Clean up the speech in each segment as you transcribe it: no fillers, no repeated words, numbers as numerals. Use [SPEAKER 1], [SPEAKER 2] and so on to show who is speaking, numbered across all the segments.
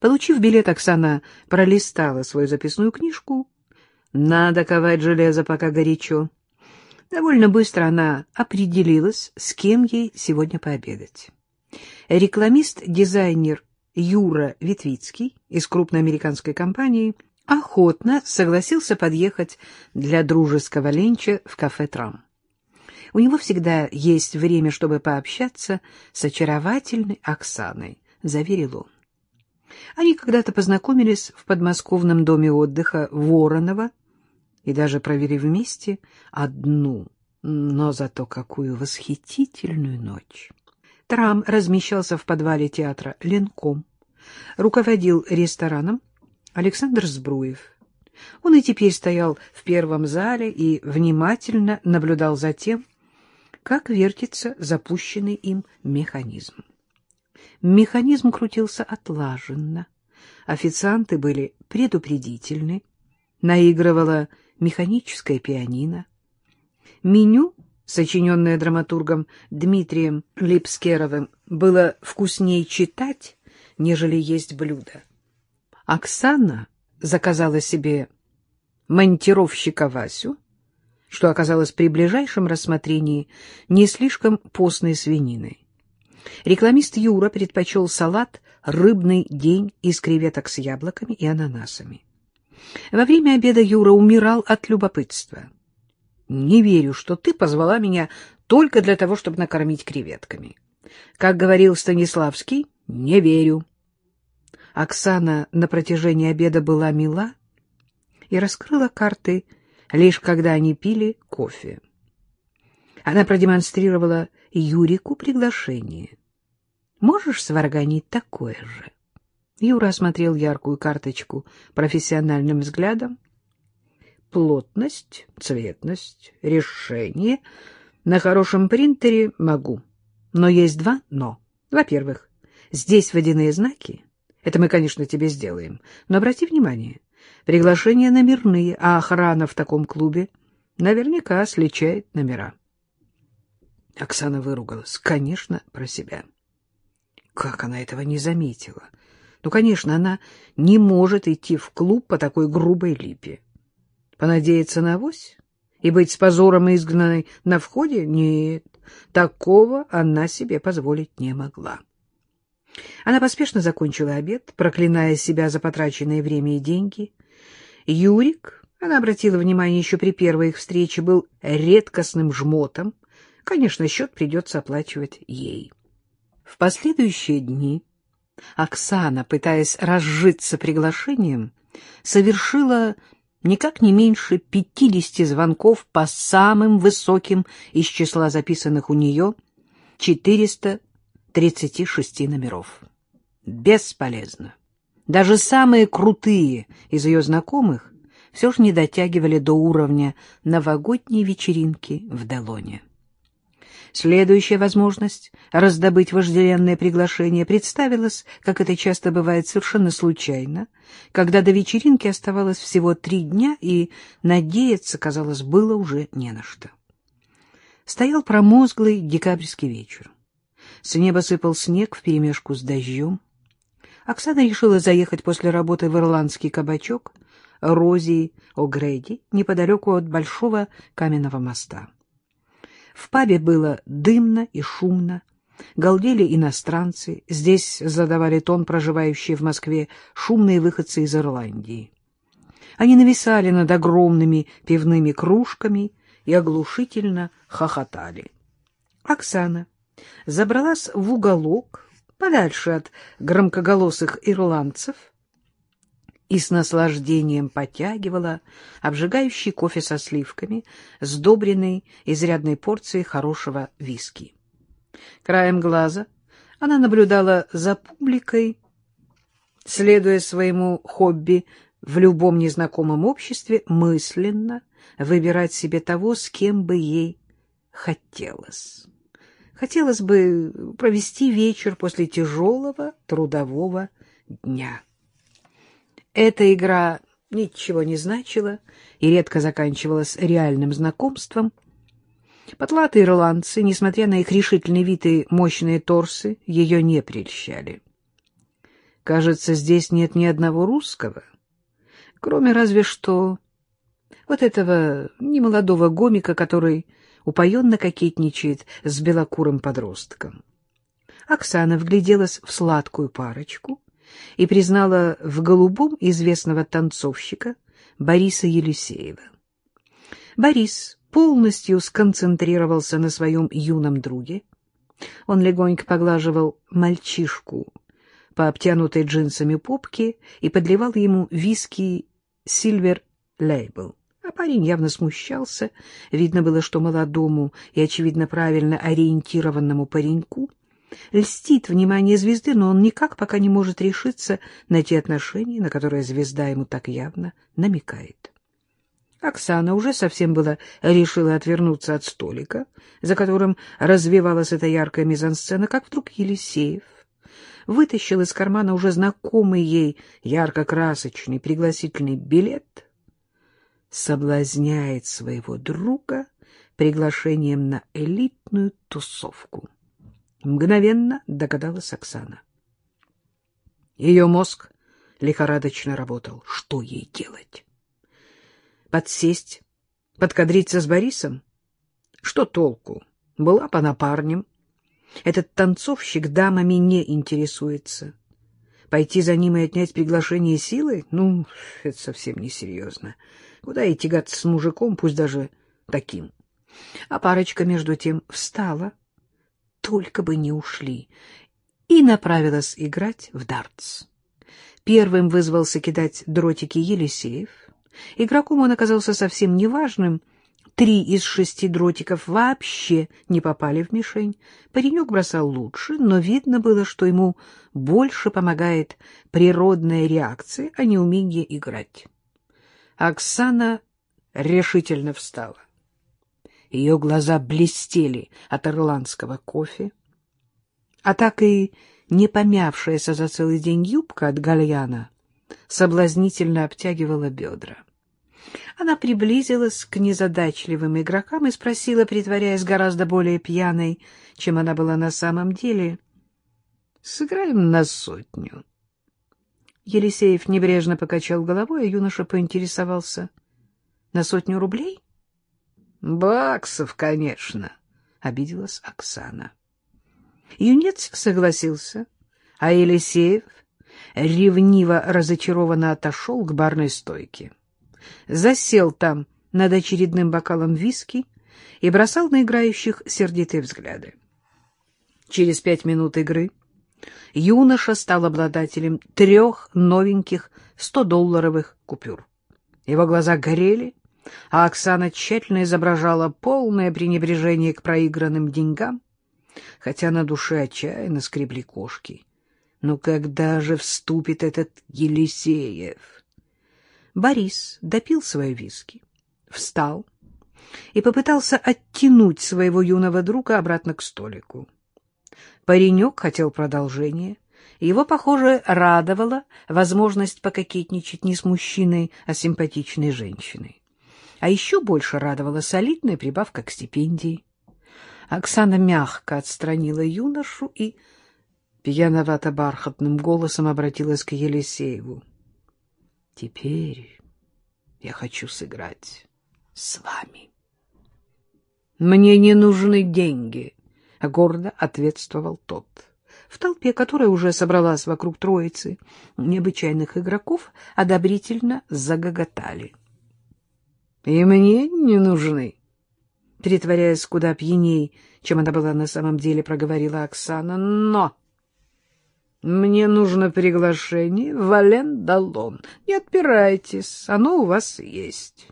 [SPEAKER 1] Получив билет, Оксана пролистала свою записную книжку. Надо ковать железо, пока горячо. Довольно быстро она определилась, с кем ей сегодня пообедать. Рекламист-дизайнер Юра Витвицкий из крупной американской компании охотно согласился подъехать для дружеского ленча в кафе «Трам». У него всегда есть время, чтобы пообщаться с очаровательной Оксаной, заверил он. Они когда-то познакомились в подмосковном доме отдыха Воронова и даже провели вместе одну, но зато какую восхитительную ночь. Трам размещался в подвале театра «Ленком». Руководил рестораном Александр Збруев. Он и теперь стоял в первом зале и внимательно наблюдал за тем, как вертится запущенный им механизм. Механизм крутился отлаженно, официанты были предупредительны, наигрывала механическое пианино. Меню, сочиненное драматургом Дмитрием Липскеровым, было вкуснее читать, нежели есть блюдо. Оксана заказала себе монтировщика Васю, что оказалось при ближайшем рассмотрении не слишком постной свининой. Рекламист Юра предпочел салат «Рыбный день» из креветок с яблоками и ананасами. Во время обеда Юра умирал от любопытства. «Не верю, что ты позвала меня только для того, чтобы накормить креветками. Как говорил Станиславский, не верю». Оксана на протяжении обеда была мила и раскрыла карты, лишь когда они пили кофе. Она продемонстрировала Юрику приглашение. «Можешь сварганить такое же?» Юра осмотрел яркую карточку профессиональным взглядом. «Плотность, цветность, решение. На хорошем принтере могу. Но есть два «но». Во-первых, здесь водяные знаки. Это мы, конечно, тебе сделаем. Но обрати внимание, приглашения номерные, а охрана в таком клубе наверняка сличает номера». Оксана выругалась, конечно, про себя. Как она этого не заметила? Ну, конечно, она не может идти в клуб по такой грубой липе. Понадеяться на авось и быть с позором изгнанной на входе? Нет, такого она себе позволить не могла. Она поспешно закончила обед, проклиная себя за потраченное время и деньги. Юрик, она обратила внимание еще при первой их встрече, был редкостным жмотом. Конечно, счет придется оплачивать ей. В последующие дни Оксана, пытаясь разжиться приглашением, совершила никак не меньше 50 звонков по самым высоким из числа записанных у нее 436 номеров. Бесполезно. Даже самые крутые из ее знакомых все же не дотягивали до уровня новогодней вечеринки в Делоне. Следующая возможность раздобыть вожделенное приглашение представилась, как это часто бывает, совершенно случайно, когда до вечеринки оставалось всего 3 дня, и надеяться, казалось, было уже не на что. Стоял промозглый декабрьский вечер. С неба сыпал снег вперемешку с дождем. Оксана решила заехать после работы в ирландский кабачок Рози О'Грейди неподалеку от Большого каменного моста. В пабе было дымно и шумно, галдели иностранцы, здесь задавали тон проживающие в Москве шумные выходцы из Ирландии. Они нависали над огромными пивными кружками и оглушительно хохотали. Оксана забралась в уголок, подальше от громкоголосых ирландцев, и с наслаждением потягивала обжигающий кофе со сливками, сдобренный изрядной порцией хорошего виски. Краем глаза она наблюдала за публикой, следуя своему хобби в любом незнакомом обществе, мысленно выбирать себе того, с кем бы ей хотелось. Хотелось бы провести вечер после тяжелого трудового дня. Эта игра ничего не значила и редко заканчивалась реальным знакомством. Потлатые ирландцы, несмотря на их решительный вид и мощные торсы, ее не прельщали. Кажется, здесь нет ни одного русского, кроме разве что вот этого немолодого гомика, который упоенно кокетничает с белокурым подростком. Оксана вгляделась в сладкую парочку и признала в голубом известного танцовщика Бориса Елисеева. Борис полностью сконцентрировался на своем юном друге. Он легонько поглаживал мальчишку по обтянутой джинсами попке и подливал ему виски «Silver Label». А парень явно смущался. Видно было, что молодому и, очевидно, правильно ориентированному пареньку льстит внимание звезды, но он никак пока не может решиться на те отношения, на которые звезда ему так явно намекает. Оксана уже совсем было решила отвернуться от столика, за которым развивалась эта яркая мизансцена, как вдруг Елисеев вытащил из кармана уже знакомый ей ярко-красочный пригласительный билет, соблазняет своего друга приглашением на элитную тусовку. Мгновенно догадалась Оксана. Ее мозг лихорадочно работал. Что ей делать? Подсесть, подкадриться с Борисом? Что толку? Была бы она парнем. Этот танцовщик дамами не интересуется. Пойти за ним и отнять приглашение силой? Ну, это совсем несерьезно. Куда и тягаться с мужиком, пусть даже таким. А парочка, между тем, встала, только бы не ушли, и направилась играть в дартс. Первым вызвался кидать дротики Елисеев. Игроком он оказался совсем неважным. 3 из 6 дротиков вообще не попали в мишень. Паренек бросал лучше, но видно было, что ему больше помогает природная реакция, а не умение играть. Оксана решительно встала. Ее глаза блестели от ирландского кофе, а так и не помявшаяся за целый день юбка от гальяна соблазнительно обтягивала бедра. Она приблизилась к незадачливым игрокам и спросила, притворяясь гораздо более пьяной, чем она была на самом деле: «Сыграем на 100». Елисеев небрежно покачал головой, а юноша поинтересовался: «На 100 рублей?» «Баксов, конечно», — обиделась Оксана. Юнец согласился, а Елисеев ревниво разочарованно отошел к барной стойке. Засел там над очередным бокалом виски и бросал на играющих сердитые взгляды. Через 5 минут игры юноша стал обладателем 3 новеньких 100-долларовых купюр. Его глаза горели, а Оксана тщательно изображала полное пренебрежение к проигранным деньгам, хотя на душе отчаянно скребли кошки. Но когда же вступит этот Елисеев? Борис допил свои виски, встал и попытался оттянуть своего юного друга обратно к столику. Паренек хотел продолжения. Его, похоже, радовала возможность пококетничать не с мужчиной, а с симпатичной женщиной. А еще больше радовала солидная прибавка к стипендии. Оксана мягко отстранила юношу и пьяновато-бархатным голосом обратилась к Елисееву: «Теперь я хочу сыграть с вами». «Мне не нужны деньги», — гордо ответствовал тот. В толпе, которая уже собралась вокруг троицы необычайных игроков, одобрительно загоготали. «И мне не нужны», — притворяясь куда пьяней, чем она была на самом деле, проговорила Оксана. «Но мне нужно приглашение в Ален-Далон. Не отпирайтесь, оно у вас есть.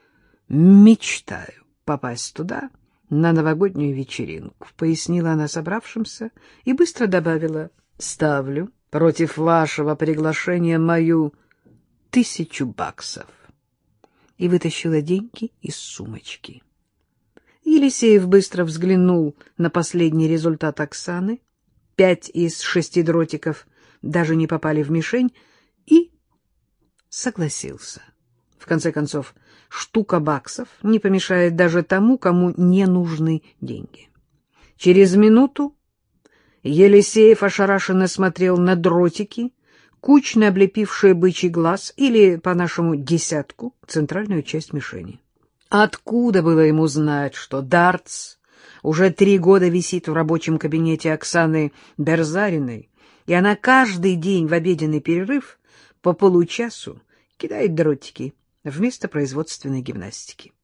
[SPEAKER 1] Мечтаю попасть туда на новогоднюю вечеринку», — пояснила она собравшимся и быстро добавила: «Ставлю против вашего приглашения мою 1000 баксов». И вытащила деньги из сумочки. Елисеев быстро взглянул на последний результат Оксаны. 5 из 6 дротиков даже не попали в мишень, и согласился. В конце концов, штука баксов не помешает даже тому, кому не нужны деньги. Через минуту Елисеев ошарашенно смотрел на дротики, кучно облепившие бычий глаз или, по-нашему, десятку, центральную часть мишени. Откуда было ему знать, что дартс уже 3 года висит в рабочем кабинете Оксаны Берзариной, и она каждый день в обеденный перерыв по получасу кидает дротики вместо производственной гимнастики?